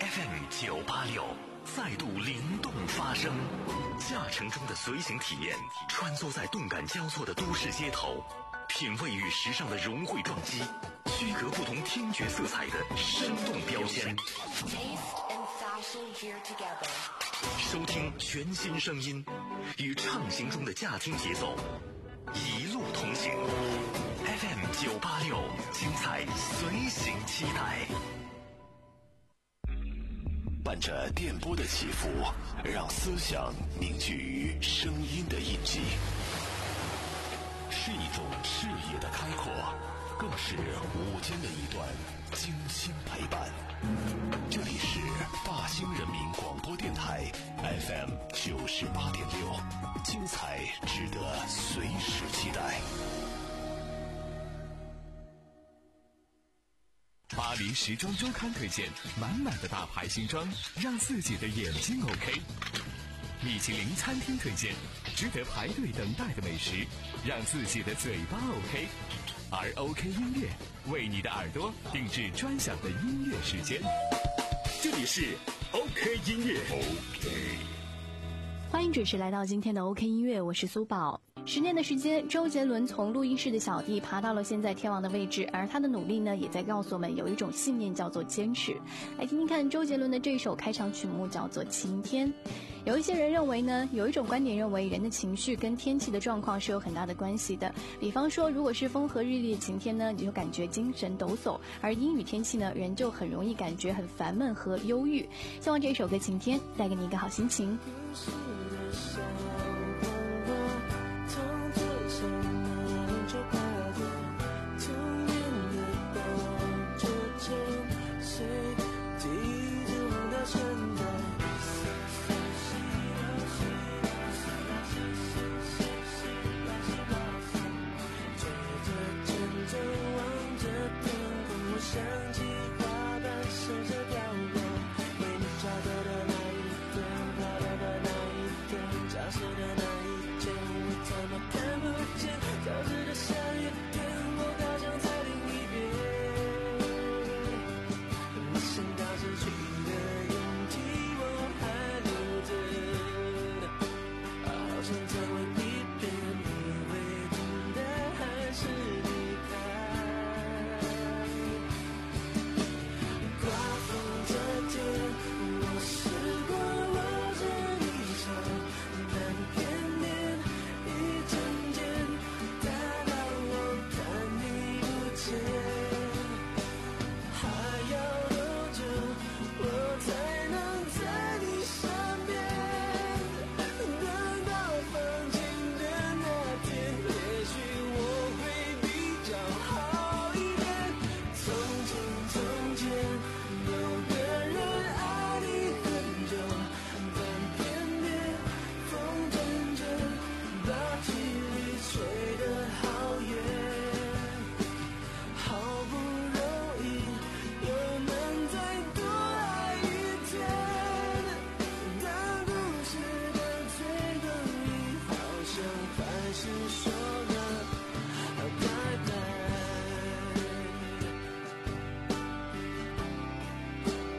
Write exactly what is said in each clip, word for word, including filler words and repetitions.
F M 九八六再度灵动发声，驾乘中的随行体验，穿梭在动感交错的都市街头，品味与时尚的融汇撞击，区隔不同听觉色彩的生动标签。收听全新声音，与畅行中的驾听节奏，一路同行。F M 九八六，精彩随行期待。伴着电波的起伏，让思想凝聚于声音的印记，是一种视野的开阔，更是午间的一段精心陪伴。这里是大兴人民广播电台 F M 九十八点六，精彩值得随时期待。 巴黎时装周刊推荐满满的大牌新装，让自己的眼睛 OK。米其林餐厅推荐值得排队等待的美食，让自己的嘴巴 OK。而 OK 音乐为你的耳朵定制专享的音乐时间，这里是 OK 音乐。 OK， 欢迎准时来到今天的 OK 音乐，我是苏宝。十年的时间，周杰伦从录音室的小弟爬到了现在天王的位置，而他的努力呢，也在告诉我们有一种信念叫做坚持。来听听看周杰伦的这首开场曲目，叫做《晴天》。有一些人认为呢，有一种观点认为人的情绪跟天气的状况是有很大的关系的。比方说，如果是风和日丽的晴天呢，你就感觉精神抖擞；而阴雨天气呢，人就很容易感觉很烦闷和忧郁。希望这首歌《晴天》带给你一个好心情。 想起花瓣试着掉落，为你找到的那一天，漂亮的那一天，消失的那一天，我怎么看不见？消失的像一天，我好想再听一遍。没想到失去的勇气我还留着，好想再问一遍，以为等待还是离开。我试过握着你手，但偏偏一瞬间大到我看你不见。还要多久我才能在你身边？等到放晴的那天，也许我会比较好一点。从前从前有个人爱你很久，但偏偏风阵阵把距离吹得好远。好不容易又能再多爱一天，但故事的最后一好像还是说了拜拜。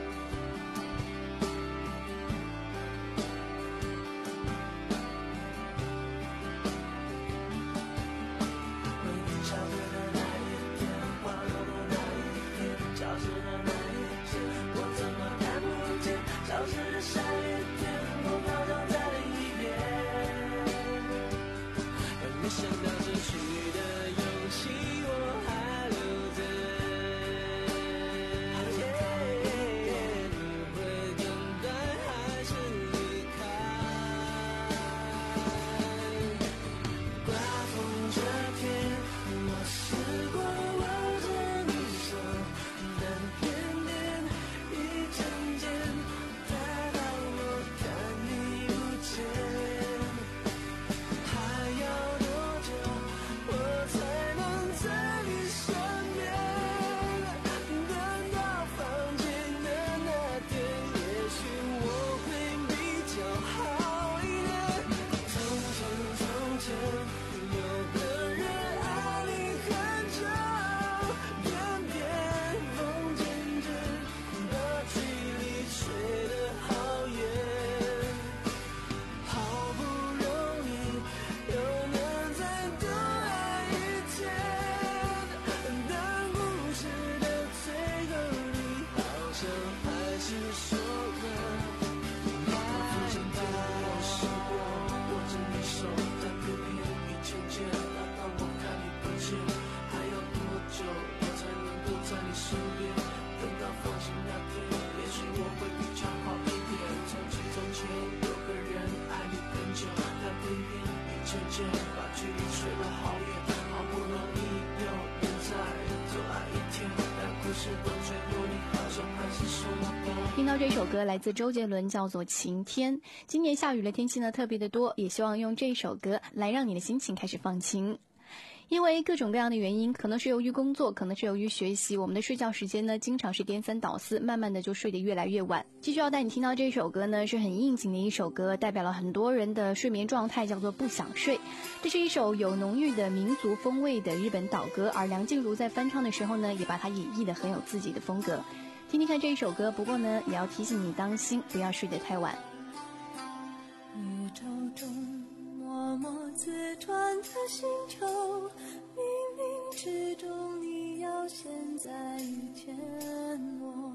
听到这首歌来自周杰伦，叫做《晴天》。今年下雨的天气呢特别的多，也希望用这首歌来让你的心情开始放晴。因为各种各样的原因，可能是由于工作，可能是由于学习，我们的睡觉时间呢经常是颠三倒四，慢慢的就睡得越来越晚。继续要带你听到这首歌呢，是很应景的一首歌，代表了很多人的睡眠状态，叫做不想睡。这是一首有浓郁的民族风味的日本岛歌，而梁静茹在翻唱的时候呢，也把它演绎得很有自己的风格。听听看这一首歌，不过呢也要提醒你当心不要睡得太晚。 宇宙中默默自转的星球，冥冥之中你要现在遇见我。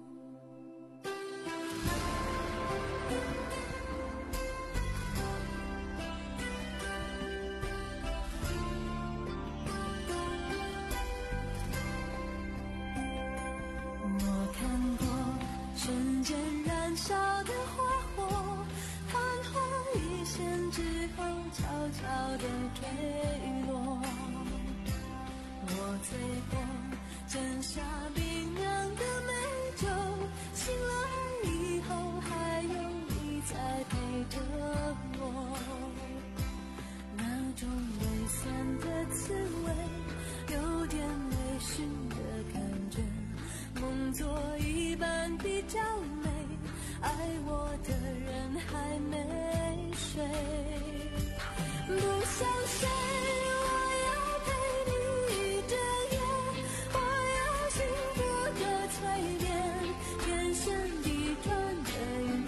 我看过瞬间燃烧的花火，昙花一现之后悄悄地坠落。我醉过斟下冰凉的美酒，醒来以后还有你在陪着我。那种微酸的滋味，有点微醺的感觉，梦做一半比较美，爱我的人还没睡。不想睡，我要陪你一整夜，我要幸福的催眠，天旋地转的晕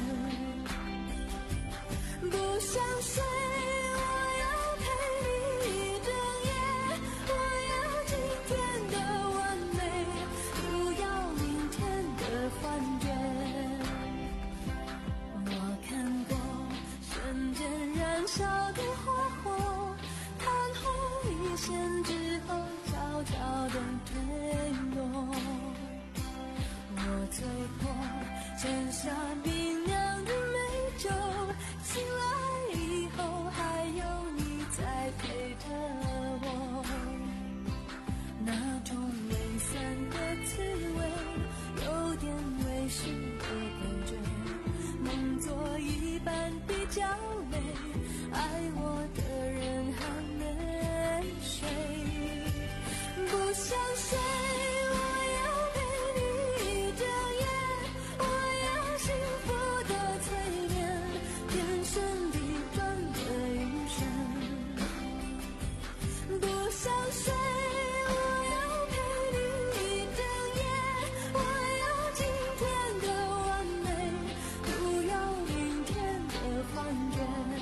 眩。不想睡，我要陪你一整夜，我要今天的完美，不要明天的幻觉。我看过瞬间燃烧的花火，昙花一现之后悄悄地坠落。我醉过斟下冰凉的美酒，醒来以后还有你在陪着我。那种微酸的滋味，有点微醺的感觉，梦做一半比较美，爱我的人还没睡。不想睡，我要陪你一整夜，我要幸福的催眠，天旋地转的晕眩。不想睡，我要陪你一整夜，我要今天的完美，不要明天的幻觉。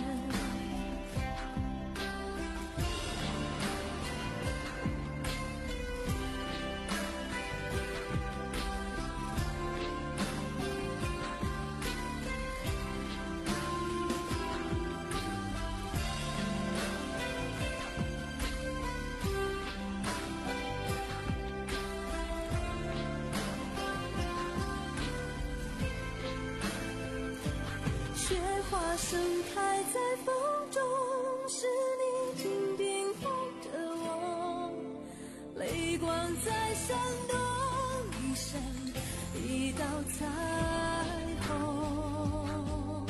雪花盛开在风中，是你紧紧抱着我，泪光在闪动，一闪一道彩虹。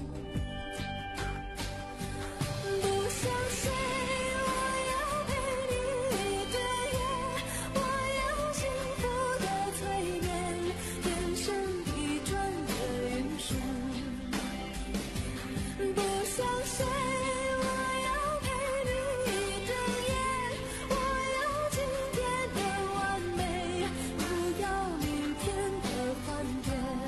不想睡，我要陪你一整夜，我要幸福的催眠，天旋地转的晕眩。不想睡，我要陪你一整夜，我要今天的完美，不要明天的幻觉。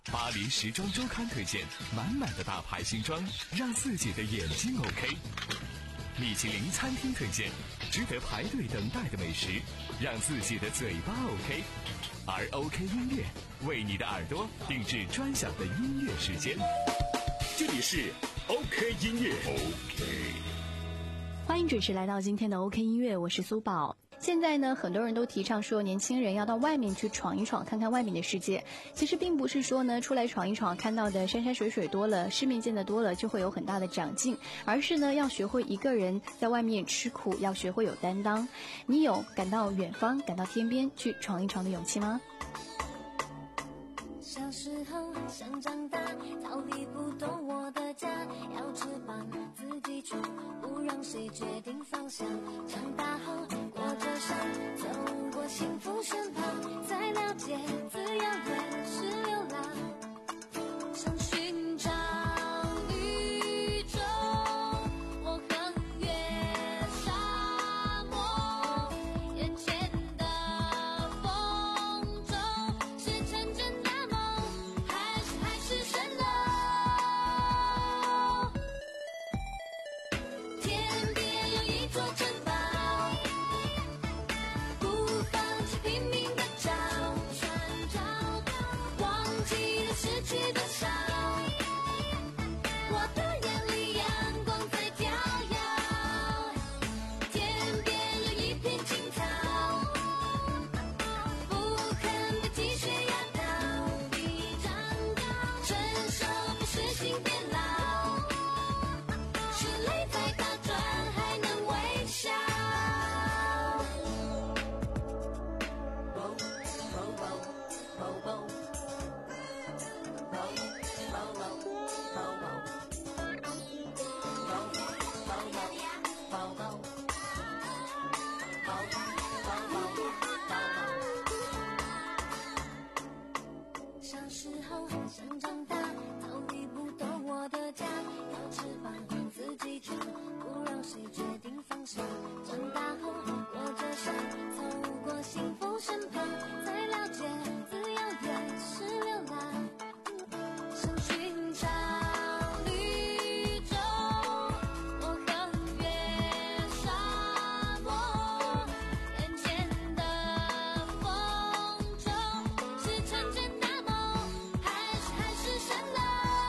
巴黎时装周刊推荐满满的大牌新装，让自己的眼睛 OK。米其林餐厅推荐值得排队等待的美食，让自己的嘴巴 OK。而 OK 音乐为你的耳朵定制专享的音乐时间，这里是 OK 音乐。OK， 欢迎准时来到今天的 OK 音乐，我是苏宝。现在呢，很多人都提倡说年轻人要到外面去闯一闯，看看外面的世界。其实并不是说呢出来闯一闯，看到的山山水水多了，世面见得多了就会有很大的长进，而是呢要学会一个人在外面吃苦，要学会有担当。你有赶到远方，赶到天边去闯一闯的勇气吗？ 小时候想长大，逃离不懂我的家，要翅膀自己闯，不让谁决定方向。长大后过着伤，走过幸福身旁，才了解自由也是流浪。想寻找绿洲，我横越沙漠，眼前的风中是成真的梦，还是海市蜃楼。天边有一座城堡，不放弃拼命的找，寻找到忘记了失去多少。我的眼里阳光在飘摇，天边有一片青草，不肯被积雪压倒，比长高，成熟不是心变老，是泪在打转还能微笑。小时候想长大，逃离不懂我的家，要翅膀自己闯，不让谁决定方向。长大后过着伤，走过幸福身旁，才了解自由也是流浪。想寻找绿洲，我横越沙漠，眼前的风中是成真的梦，还是海市蜃楼。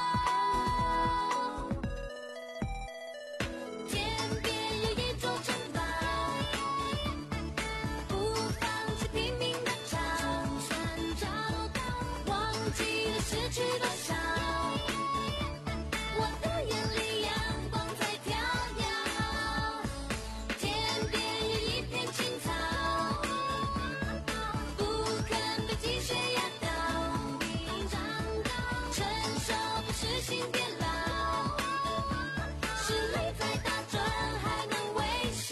天边有一座城堡，不放弃拼命的找，寻找到忘记了失去多少。我的眼里阳光在飘摇，天边有一片青草，不肯被积雪压倒，比长高，成熟不是心变老，是泪在打转还能微笑。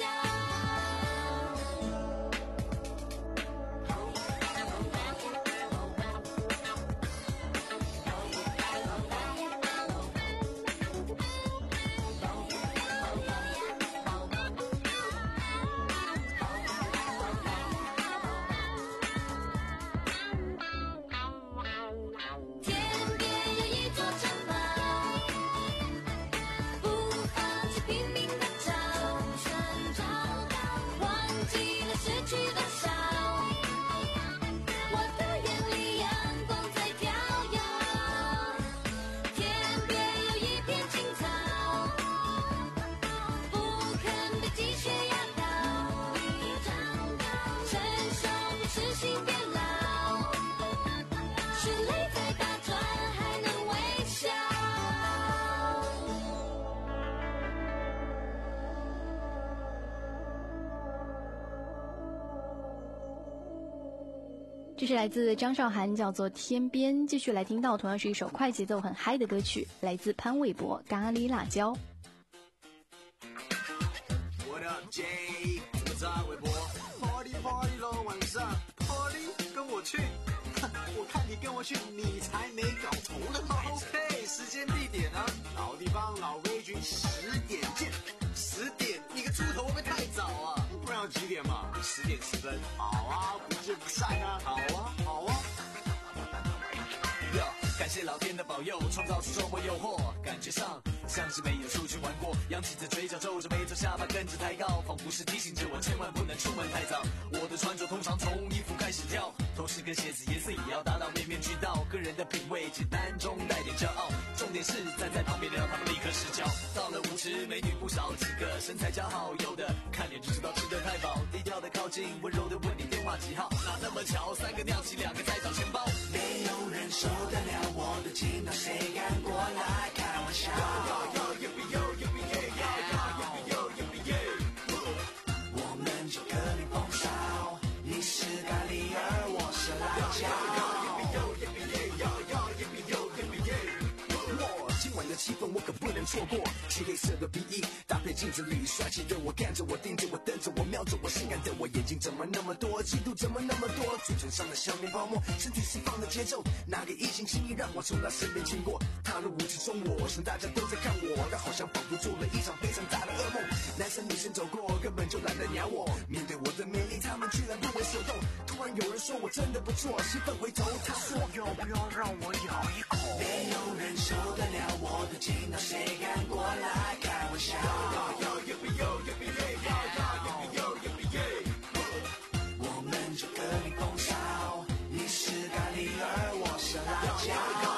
天边有一座城堡，不放弃拼命的找，寻找到忘记了失去多少。我的眼里阳光在飘摇，天边有一片青草，不肯被积雪压倒，比长高，成熟不是心变老，是泪在打转还能微笑。 这是来自张韶涵，叫做《天边》。继续来听到同样是一首快节奏很嗨的歌曲，来自潘玮柏《咖喱辣椒》。 What up, Jay？ 我在微博 Party Party 了，晚上 Party 跟我去，我看你跟我去，你才没搞头呢。OK， 时间地点呢？老地方老规矩，十点见。十点一个猪头会不会太早啊？不然要几点嘛？十点十分。好啊，不见不散啊。好啊，好啊。感谢谢老天的保佑，创造出周末诱惑，感觉上像是没有出去玩过，扬起着嘴角，皱着眉头，下巴跟着抬高，仿佛是提醒着我千万不能出门太早。我的穿着通常从衣服开始挑，头饰跟鞋子颜色也要达到面面俱到，个人的品味简单中带点骄傲，重点是站在旁边聊，他们立刻失焦。到了舞池，美女不少几个，身材姣好，有的看脸就知道吃得太饱，低调的靠近，温柔的问你电话几号，哪那么巧，三个尿起两个在找钱包， 没有人受得了我的劲道，谁敢过来开玩笑？我们就各领风骚，你是咖喱儿，我是辣椒。今晚的气氛我可不能错过，漆黑色的皮衣搭配镜子里帅气的我，看着我，盯着我，瞪着我，瞄着我，性感的我，眼睛怎么那么多，嫉妒怎么那么多，嘴唇上的笑面泡沫，身体释放的节奏，那个异性轻易让我从他身边经过，踏入舞池中我想大家都在看我，但好像仿佛做了一场非常大的噩梦，男生女生走过根本就懒得鸟我，面对我的魅力他们居然不为所动，突然有人说我真的不错，兴奋回头他说要不要让我咬一口，没有人受得了我的劲道，谁敢过来开玩笑？我们就各领风骚，你是咖喱儿，我是辣椒。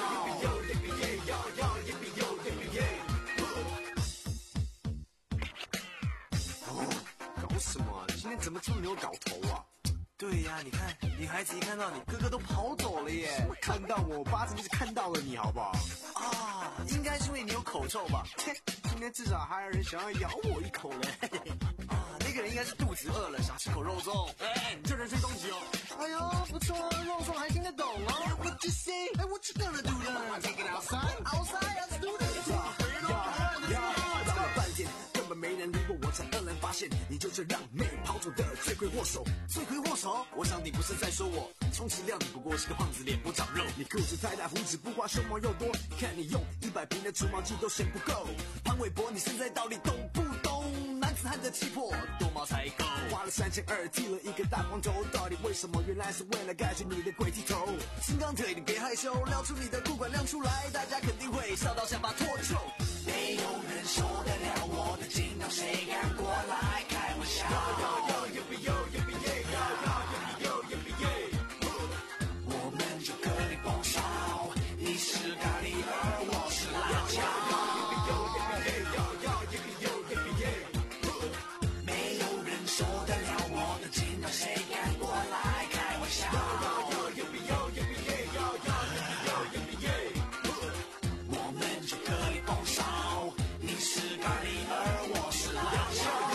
搞什么？今天怎么这么没有搞头啊？对呀，你看，女孩子一看到你，个个都跑走了耶。看到我，八成就是看到了你，好不好？啊，应该是因为你有口臭吧？切，今天至少还有人想要咬我一口嘞。啊，那个人应该是肚子饿了，想吃口肉粽。哎，你这人身攻击哦。哎呦，不错，肉粽还听得懂哦。What you say? Hey, what you gonna do then? Take it outside. Outside, let's do this. 绕了半天，根本没人理过我，才愕然发现，你就是让妹跑走的罪魁祸首。罪魁祸首？我想你不是在说我，充其量你不过是个胖子，脸不长肉。你裤子太大，胡子不刮，胸毛又多，看你用一百瓶的除毛剂都嫌不够。潘玮柏，你现在到底懂不懂？男子汉的气魄，多毛才够。花了三千二，剃了一个大光头，到底为什么？原来是为了盖住你的鬼剃头。金刚腿，你别害羞，撩出你的裤管亮出来，大家肯定会笑到想把脱臼。没有人受得了我的劲道，谁敢过来开玩笑？我们就各领风骚，你是咖喱儿，我是辣椒。没有人受得了我的劲道，谁敢过来开玩笑？我们就各领风骚，你是咖喱儿，我是辣椒。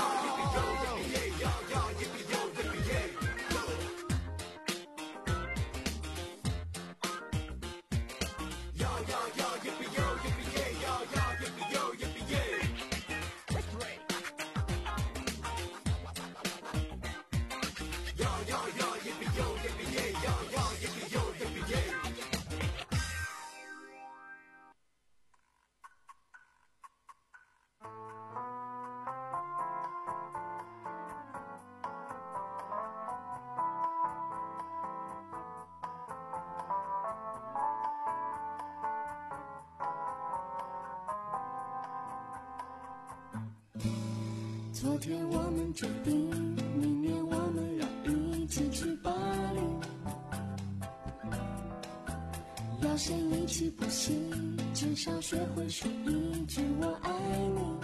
昨天我们决定，明年我们要一起去巴黎，要先一起补习，至少学会说一句我爱你。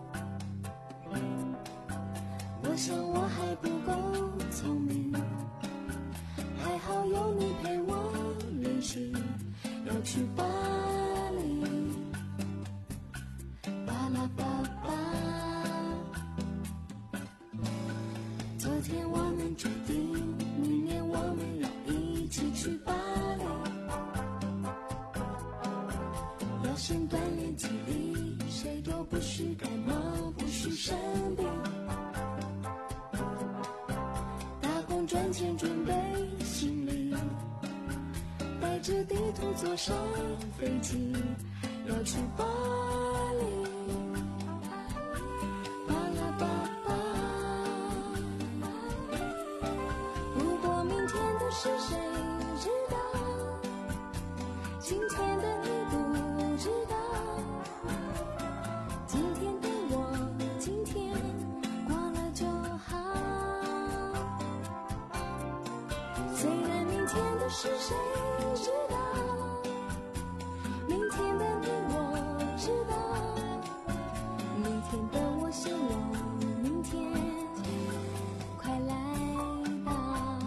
我想我还不够聪明，还好有你陪我练习，要去巴黎，巴拉巴巴。昨天我们决定，明年我们要一起去巴黎，要先锻炼体力，谁都不许感冒，不许生病。打工赚钱准备行李，带着地图坐上飞机，要去巴黎。是谁知道今天的虽然明天的事谁知道，明天的你我知道，明天的我希望明天快来到。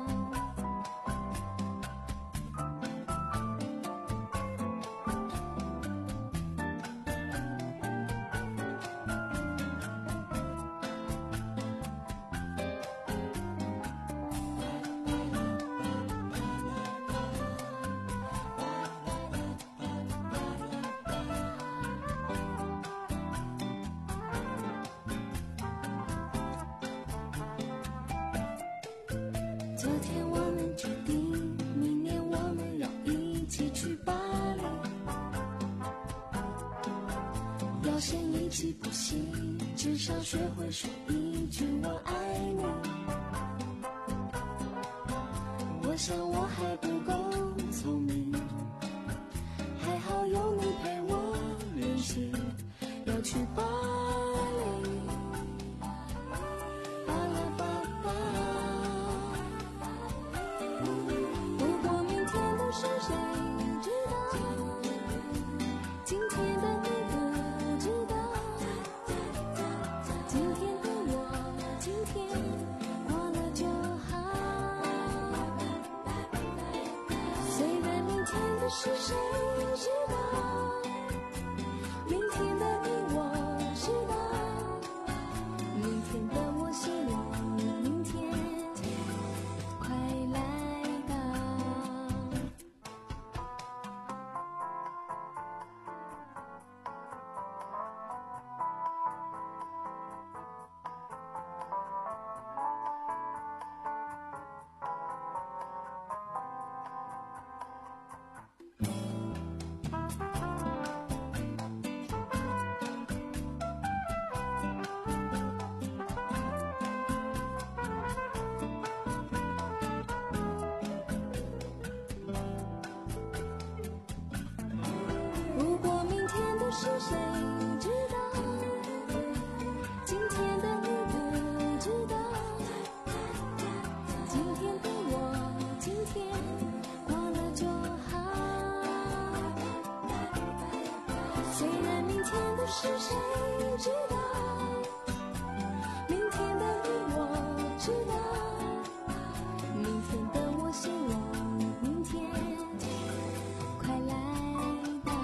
昨天我们决定，明年我们要一起去巴黎。要先一起补习，至少学会说一句我爱你。我想我还不够聪明，还好有你陪我练习，要去巴黎。巴拉巴巴。如果明天的事谁知道，今天的你不知道，今天的我今天过了就好。虽然明天的事谁知道，明天的你我知道，明天的我希望明天快来到。如果明天的事谁知道，今天的你不知道，今天的我今天过了就好。虽然明天的事谁知道，明天的你我知道，明天的我希望明天快来到。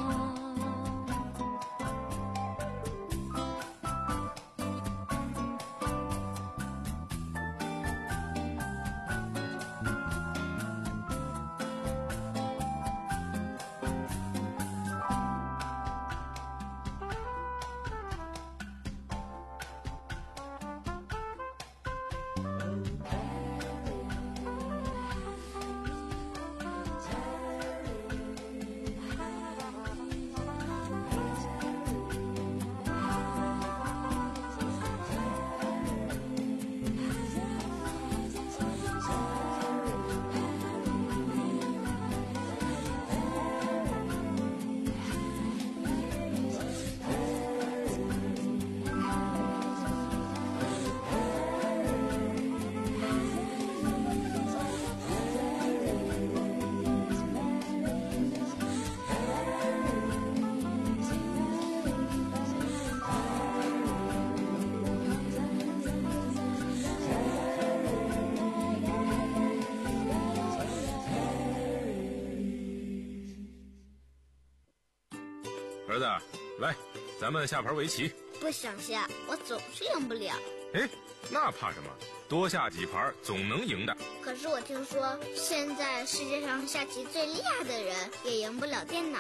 儿子，来，咱们下盘围棋。 不想下，我总是赢不了。 哎，那怕什么？多下几盘总能赢的。 可是我听说，现在世界上下棋最厉害的人也赢不了电脑。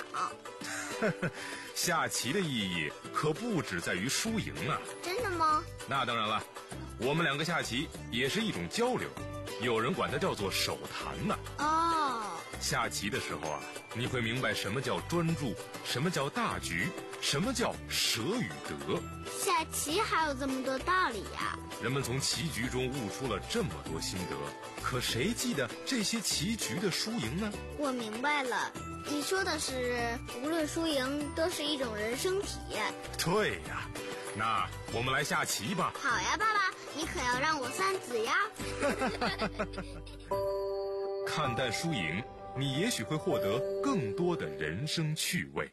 下棋的意义可不只在于输赢啊！ 真的吗？ 那当然了，我们两个下棋也是一种交流，有人管它叫做手谈呢。 哦， 下棋的时候啊，你会明白什么叫专注，什么叫大局，什么叫舍与得。 下棋还有这么多道理呀！ 人们从棋局中悟出了这么多心得，可谁记得这些棋局的输赢呢？ 我明白了，你说的是无论输赢都是一种人生体验。 对呀，那我们来下棋吧。 好呀，爸爸，你可要让我三子呀。 看淡输赢，你也许会获得更多的人生趣味。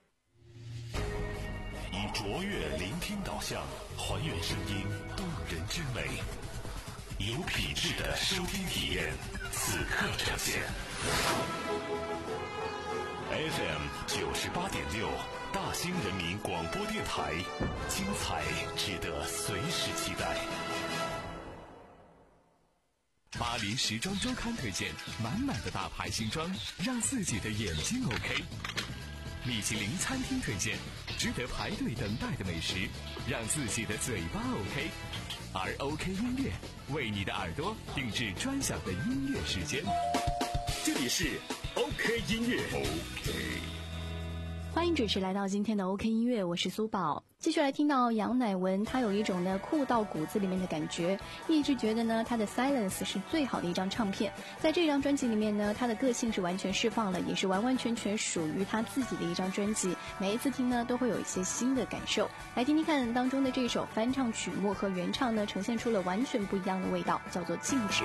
以卓越聆听导向，还原声音动人之美，有品质的收听体验，此刻呈现。F M 九十八点六，大兴人民广播电台，精彩值得随时期待。 巴黎时装周刊推荐满满的大牌新装，让自己的眼睛 OK。米其林餐厅推荐值得排队等待的美食，让自己的嘴巴 OK。而 OK 音乐为你的耳朵定制专享的音乐时间。 这里是 OK 音乐 OK。 欢迎准时来到今天的 OK 音乐，我是苏宝。继续来听到杨乃文，他有一种呢酷到骨子里面的感觉，一直觉得呢他的 Silence 是最好的一张唱片。在这张专辑里面呢，他的个性是完全释放了，也是完完全全属于他自己的一张专辑。每一次听呢，都会有一些新的感受。来听听看当中的这首翻唱曲目和原唱呢，呈现出了完全不一样的味道，叫做静止。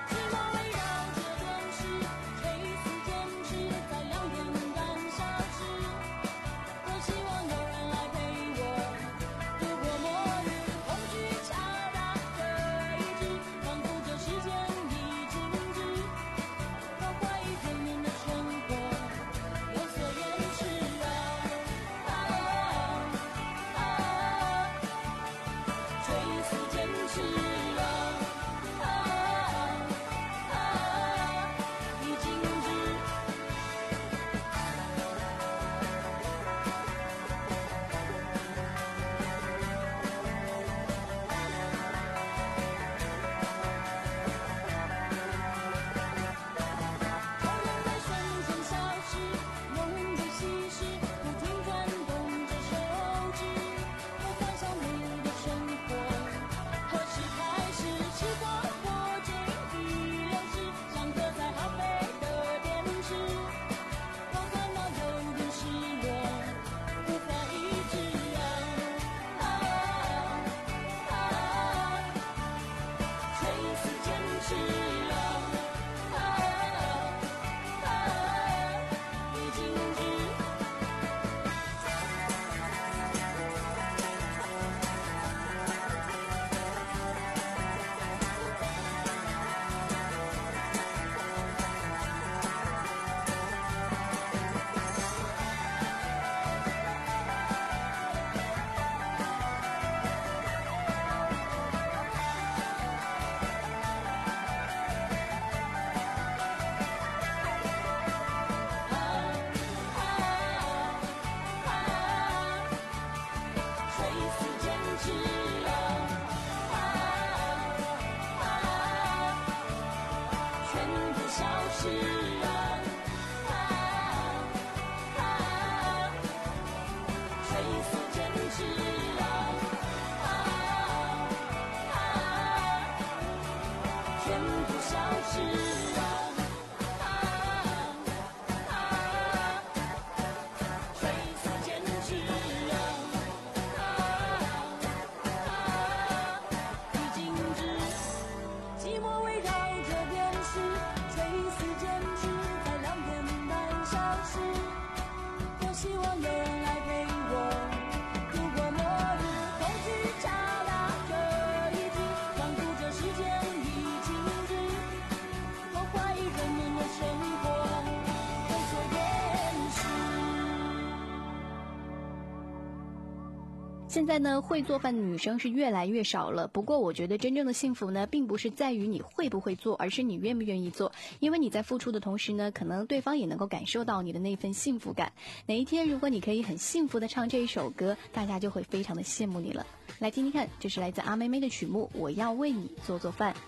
现在呢，会做饭的女生是越来越少了。不过我觉得真正的幸福呢，并不是在于你会不会做，而是你愿不愿意做。因为你在付出的同时呢，可能对方也能够感受到你的那份幸福感。哪一天如果你可以很幸福的唱这一首歌，大家就会非常的羡慕你了。来听听看，这是来自阿妹妹的曲目《我要为你做做饭》。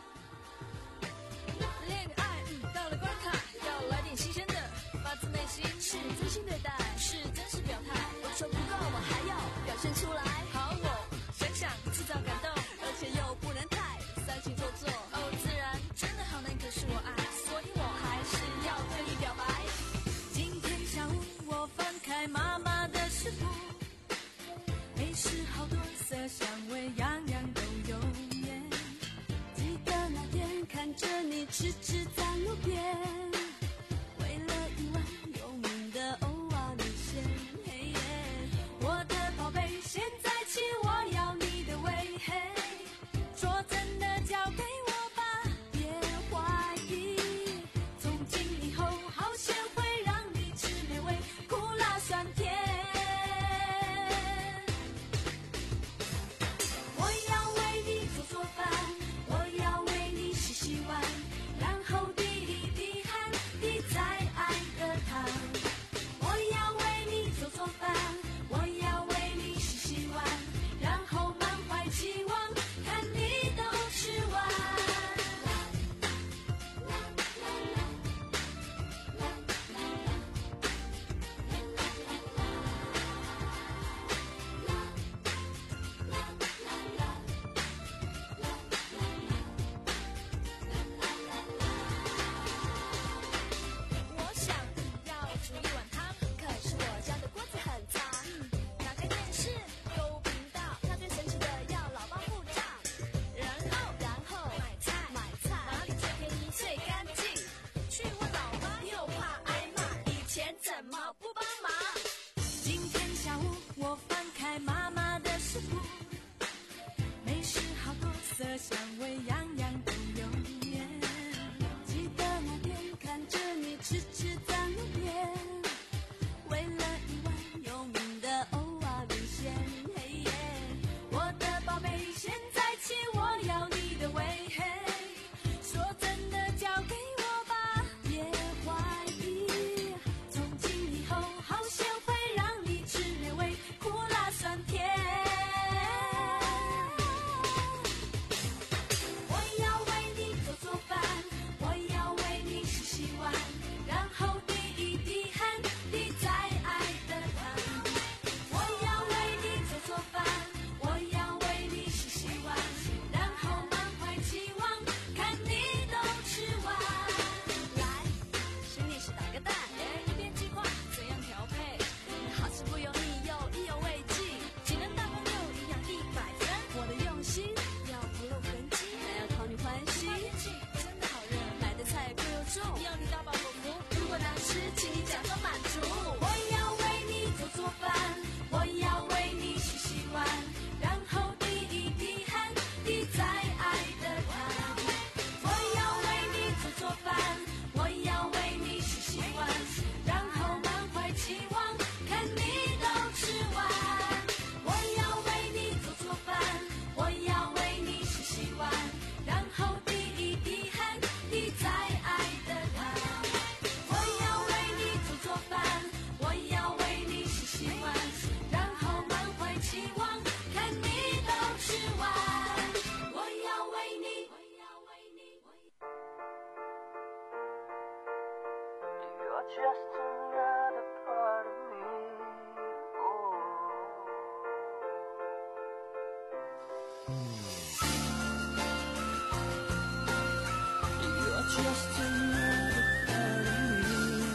恋爱、嗯、到了关卡，要来点新鲜的，发自内心是真心对待，是真实表态。我说不够，我还要表现出来。好，我想想制造感动，而且又不能太煽情做作。哦，自然真的好难，可是我爱，所以我还是要对你表白。今天下午我翻开妈妈的食谱，美食好多色香味，样样都有耶。记得那天看着你痴痴在路边， You're just another part of me. Oh. You're just another part of me.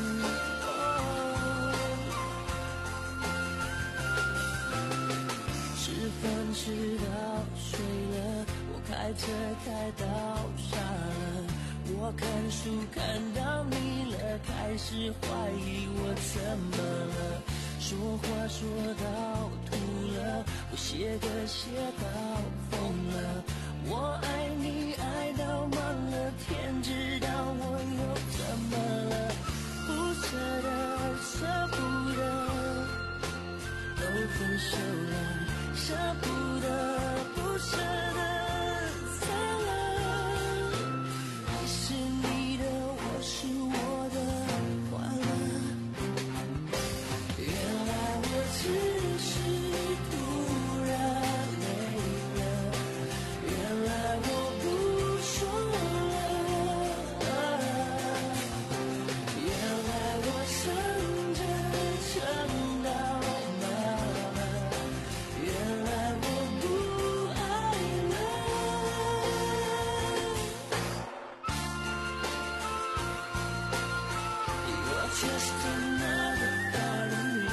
Oh. 吃饭吃到睡了，我开车开到傻了，我看书看到腻了，开始怀疑我怎么了，说话说到吐了，我写歌写到疯了，我爱你爱到忘了，天知道我又怎么了，不舍得舍不得，都分手了，舍不得不舍得散了，你是你的，我是我的，完了，原来我只是突然累了，原来我不说了，原来我撑着撑到麻了，原来我不爱了。You're just another part of me.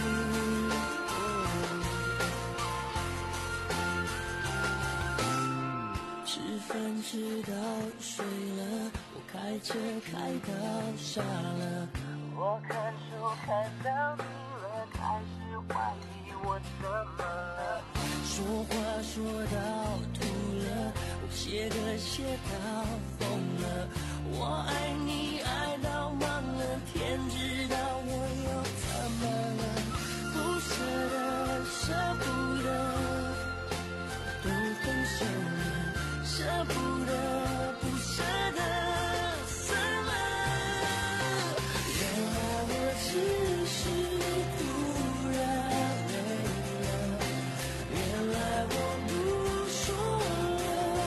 Oh. 吃饭吃到睡了，我开车开到傻了，我看书看到腻了，开始怀疑我怎么了，说话说到吐了，我写歌写到疯了，我爱你爱到忘了，天知道我又怎么了，不舍得舍不得，都分手了，舍不得不舍得散了，原来我只是突然累了，原来我不说了，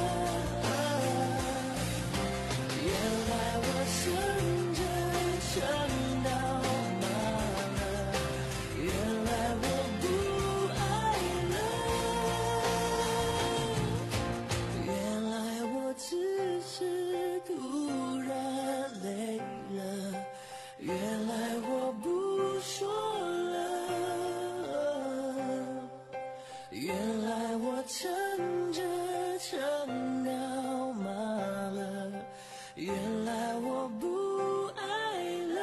原来我撑着撑到麻了，原来我不爱了，原来我只是突然累了，原来我不说了，原来我撑着撑到麻了，原来我不爱了。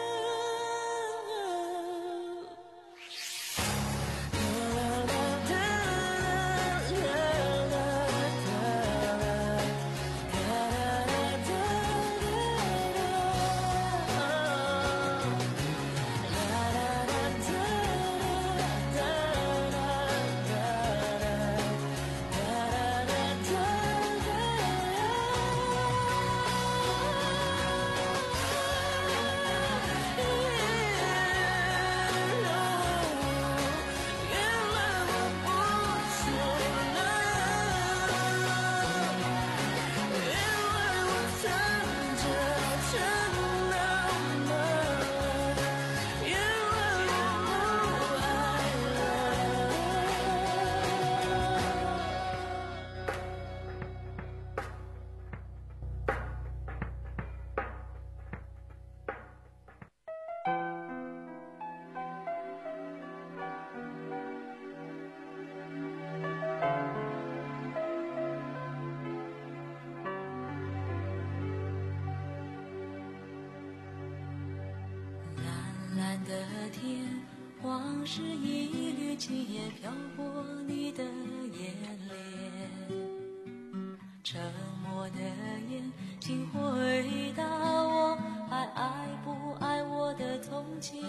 蓝的天，往事一缕轻烟飘过你的眼帘，沉默的眼睛回答我还爱不爱我的从前，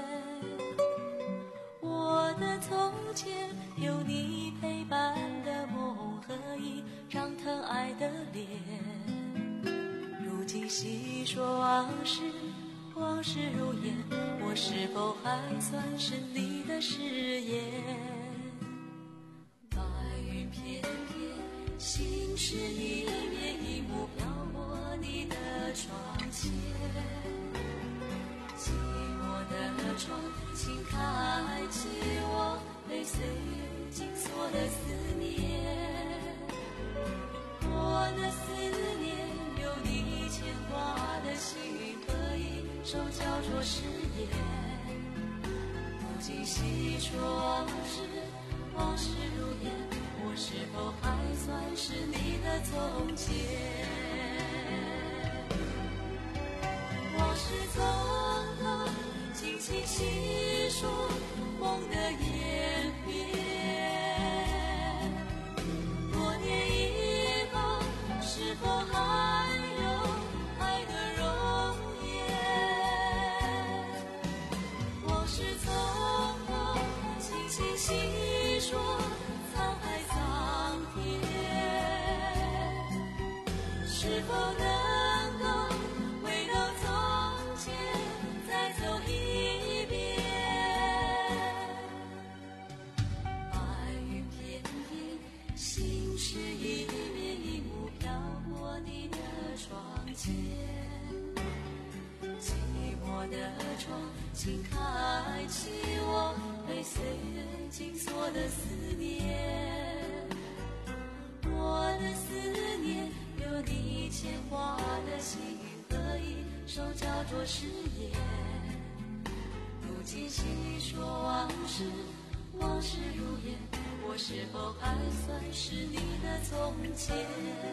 我的从前有你陪伴的梦和一张疼爱的脸，如今细说往事，往事如烟，我是否还算是你的誓言？白云片片，心事一面一幕飘过你的窗前， 起我被岁月紧锁的思念。我的思念有你牵挂的幸运和一手交错誓言，不禁细说往事，往事如烟，我是否还算是你的从前？往事从头轻轻细说，梦的演变。多年以后，是否还有爱的容颜？往事从头轻轻细说，沧海桑田，是否能够回到从前，再走一遍？白云片片，心事一面一幕飘过你的窗前。寂寞的窗，请开启我被岁月紧锁的思念。我的思念有你牵挂的幸运和一手交错誓言，不禁细说往事，往事如烟，我是否还算是你的从前？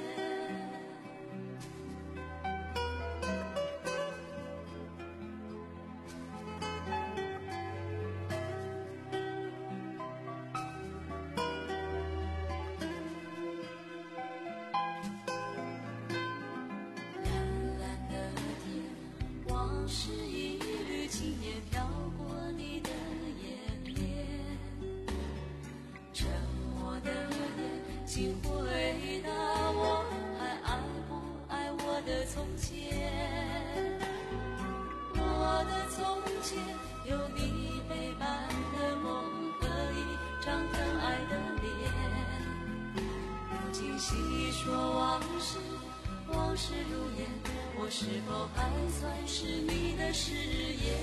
往事一缕轻烟飘过你的眼帘，沉默的眼睛回答我还爱不爱我的从前。我的从前有你陪伴的梦和一张可爱的脸，不禁细说往事，往事如烟，我是否还算是你的誓言？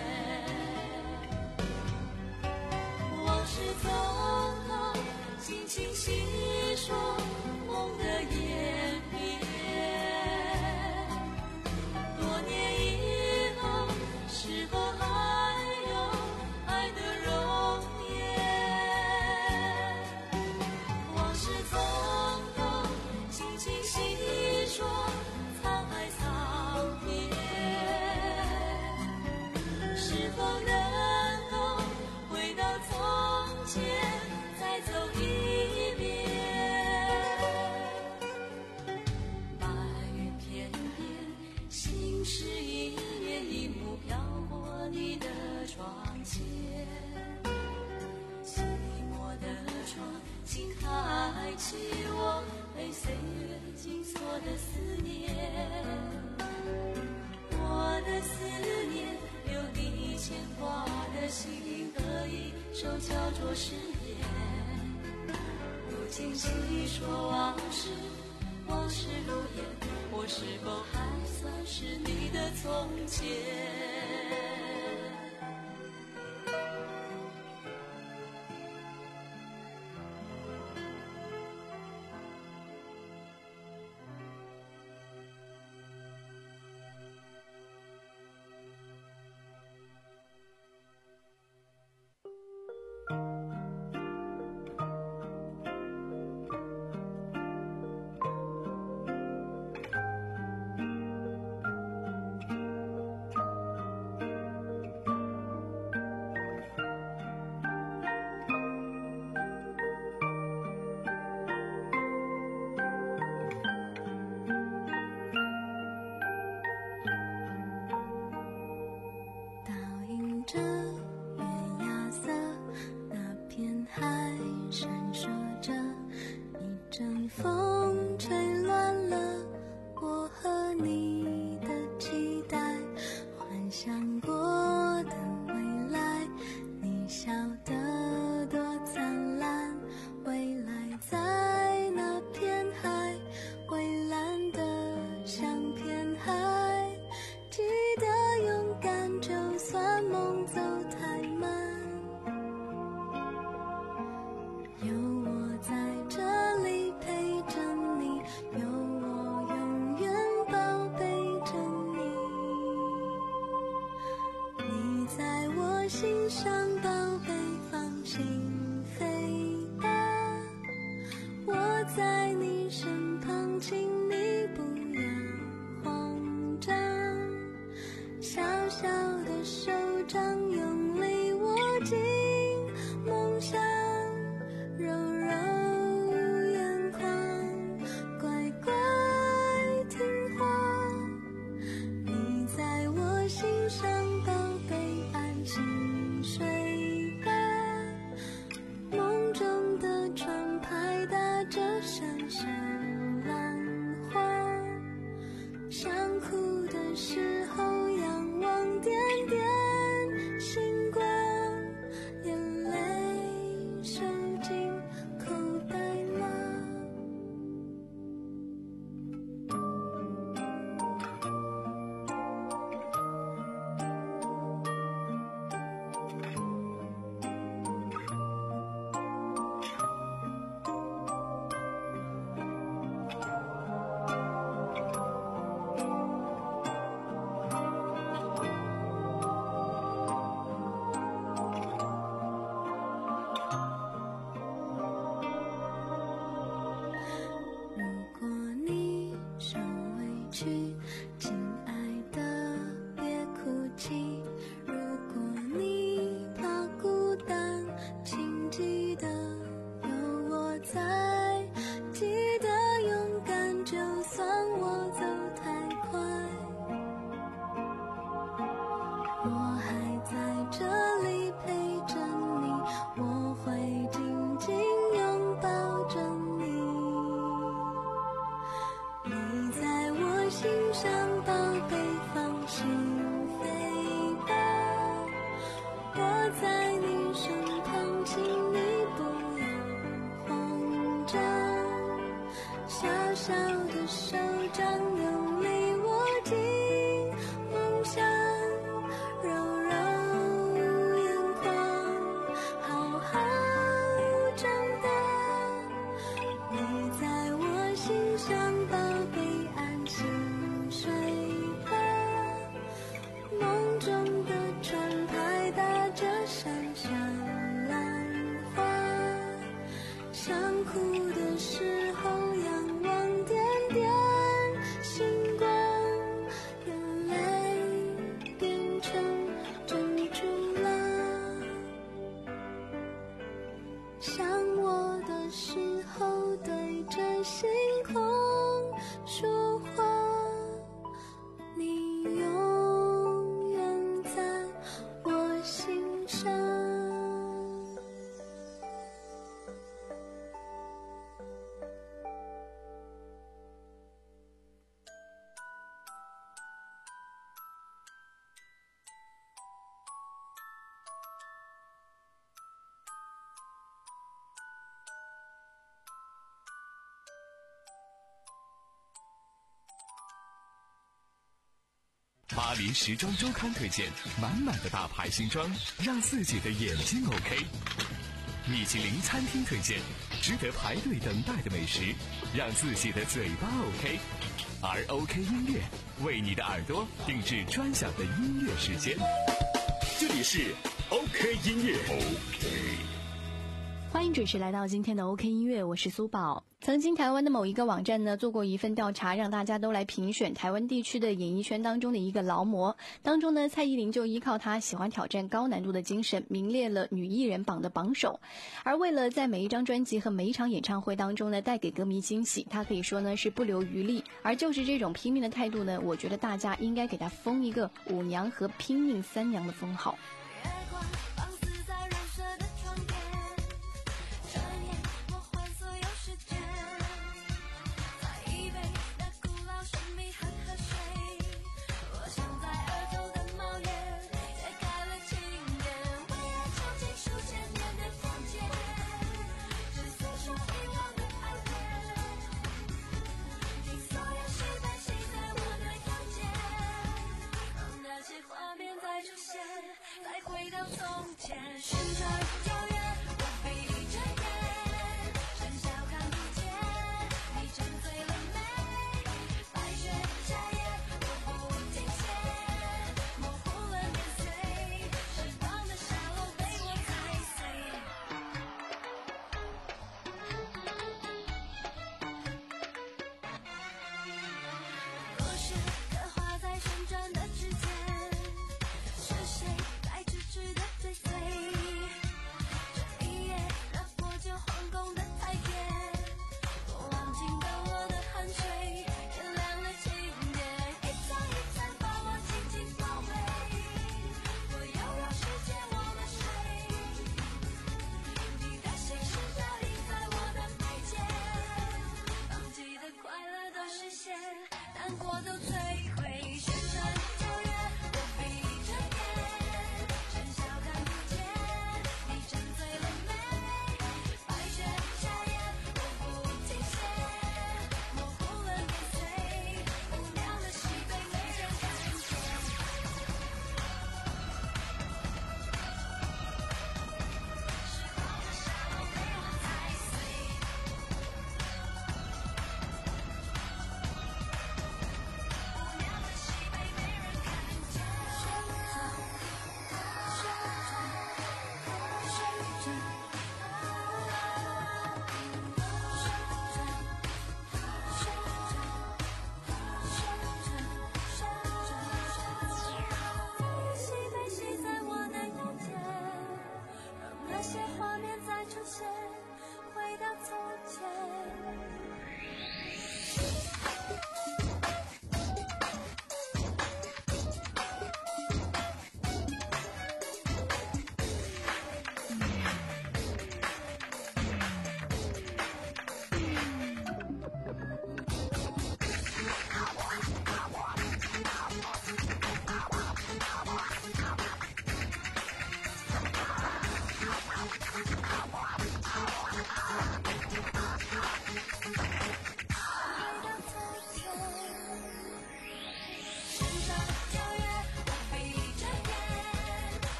往事从头轻轻细说，梦的演变。多年以后，是否还有爱的容颜？往事从头轻轻细说，沧海桑田，是否能够回到从前，再走一遍？白云片片，心事一面一幕飘过你的窗前。寂寞的窗，请开启我被岁月紧锁的思念。我的思念有你牵挂的幸运和一手交错誓言，不禁细说往事，往事如烟，我是否还算是你的从前？ 我心上宝贝放心飞吧，我在你身旁，请你不要慌张，小小的手掌用力握紧梦想，揉揉眼眶，乖乖听话，你在我心上宝贝安心睡吧，梦中的船拍打着闪闪浪花，想哭的时候仰望点点星光，眼泪收进口袋吗？如果你受委屈，亲爱的别哭泣，如果你怕孤单，请记得有我在，记得勇敢，就算我走太快，我还在这里陪着你，我会紧紧拥抱着你，你在我心上宝贝放心飞吧，我在你身旁，请你不要慌张，小小的手掌用力握紧梦想，揉揉眼眶，好好长大，你在我心上宝贝安心睡吧，梦中的船拍打着闪闪浪花，想哭的时候仰望点点星光，眼泪变成珍珠了，想我的时候对着星空说话，你永远在我心上。 巴黎时装周刊推荐满满的大牌新装，让自己的眼睛 OK。米其林餐厅推荐值得排队等待的美食，让自己的嘴巴 OK。而 OK 音乐为你的耳朵定制专享的音乐时间。这里是 OK 音乐 OK。 欢迎准时来到今天的 OK 音乐，我是苏宝。曾经台湾的某一个网站呢做过一份调查，让大家都来评选台湾地区的演艺圈当中的一个劳模，当中呢蔡依林就依靠她喜欢挑战高难度的精神名列了女艺人榜的榜首。而为了在每一张专辑和每一场演唱会当中呢带给歌迷惊喜，她可以说呢是不留余力。而就是这种拼命的态度呢，我觉得大家应该给她封一个舞娘和拼命三娘的封号。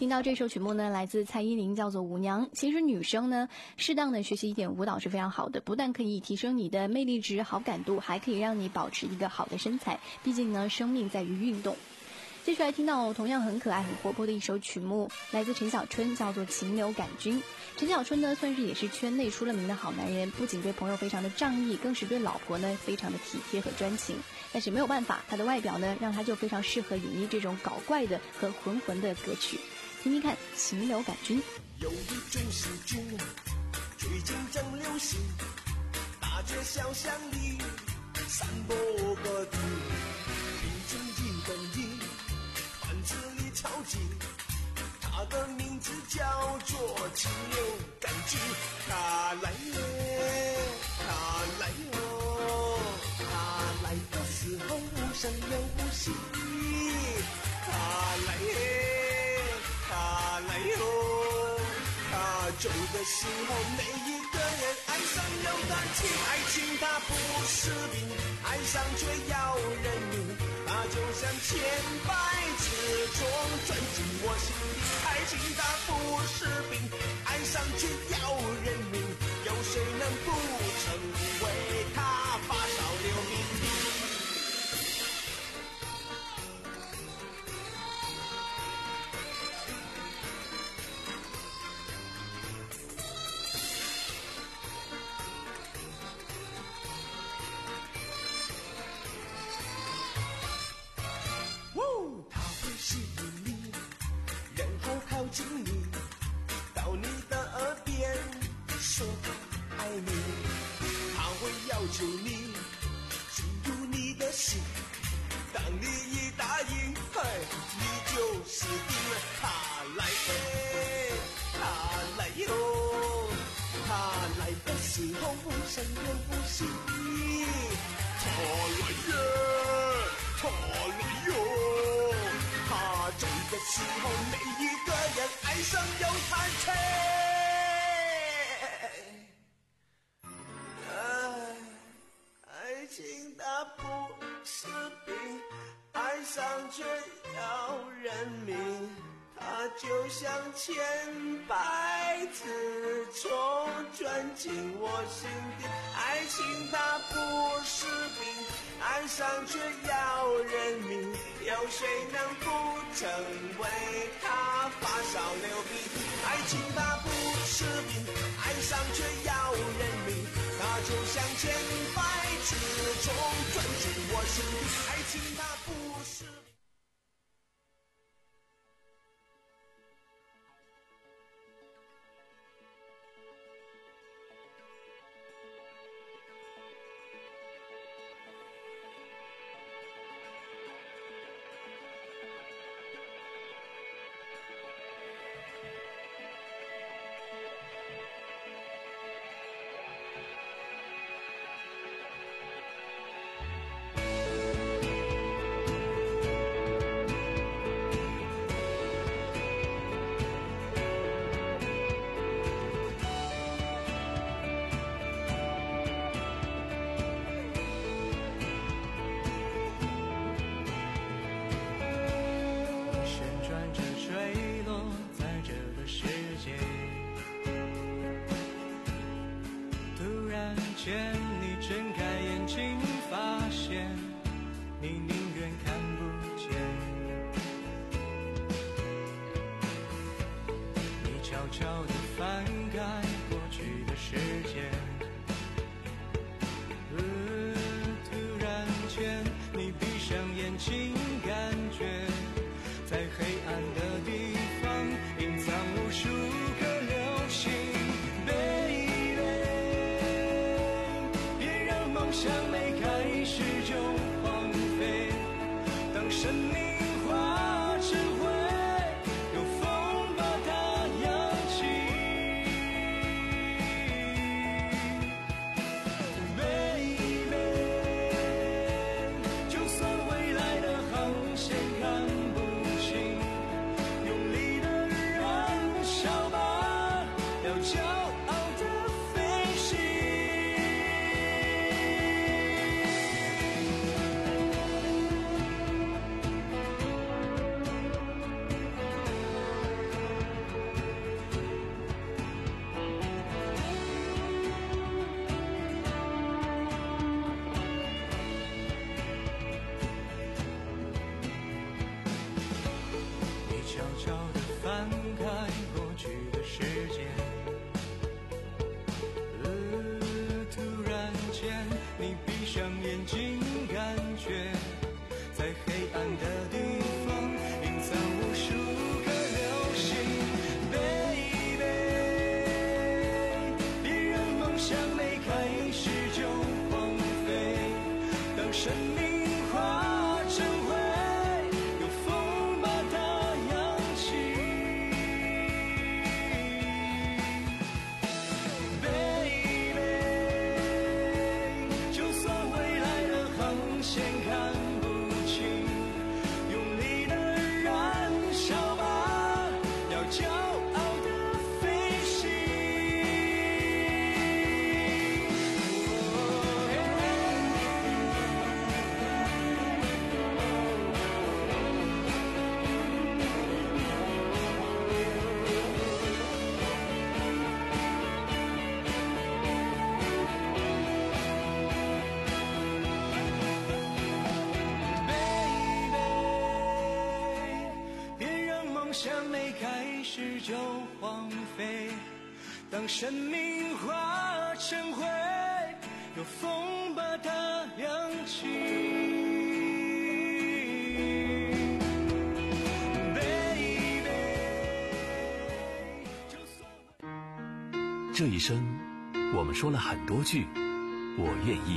听到这首曲目呢，来自蔡依林，叫做《舞娘》。其实女生呢，适当的学习一点舞蹈是非常好的，不但可以提升你的魅力值、好感度，还可以让你保持一个好的身材。毕竟呢，生命在于运动。接下来听到同样很可爱、很活泼的一首曲目，来自陈小春，叫做《情流感君》。陈小春呢，算是也是圈内出了名的好男人，不仅对朋友非常的仗义，更是对老婆呢非常的体贴和专情。但是没有办法，他的外表呢，让他就非常适合演绎这种搞怪的和浑浑的歌曲。听听看《情流感君》。 有一种细菌最近正流行，大街小巷里散播各地，病菌一本一团子里超级，它的名字叫做情流感君。它来耶，它来哟，它来的时候无声又无息，它来耶，它来哟，它走的时候每一个人爱上有感情，爱情它不是病，爱上却要人命，它就像千百次中钻进我心里。爱情它不是病，爱上却要人命，有谁能不成为它发烧流鼻涕？它会吸引你，然后靠近你，到你的耳边说爱你。它会要求你进入你的心，当你一答应，嘿，你就是定了。它来嘿，它来哟，它来的时候无声又无息。它来耶，它来哟，它走的时候每一个人爱上有叹气。爱情它不是病，爱上却要人命，它就像千百次冲钻进我心底。爱情它不是病，爱上却要人命，有谁能不成为他发烧流鼻涕？爱情它不是病，爱上却要人命，它就像千百次冲钻进我心底。爱情它不是病。 见你睁开眼睛，发现你宁愿看不见。你悄悄地翻盖过去的时间，呃，突然间你闭上眼睛，感觉在黑暗的地方隐藏无数个流星。像没开始就荒废，当生命化成灰，有风把它扬起。 骄傲的飞行。想没开始就荒废，当生命化成灰，有风把它扬起。 这一生，我们说了很多句“我愿意”。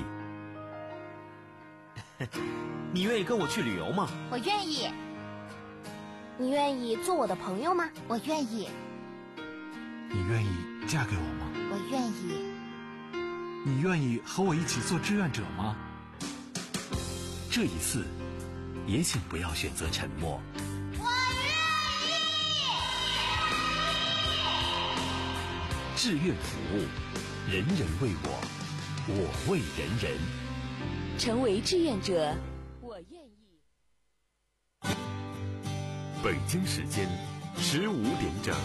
你愿意跟我去旅游吗？ 我愿意。你愿意做我的朋友吗？我愿意。 你愿意嫁给我吗？ 我愿意。 你愿意和我一起做志愿者吗？ 这一次，也请不要选择沉默。 我愿意。 志愿服务，人人为我，我为人人。 成为志愿者，我愿意。 北京时间十五点整。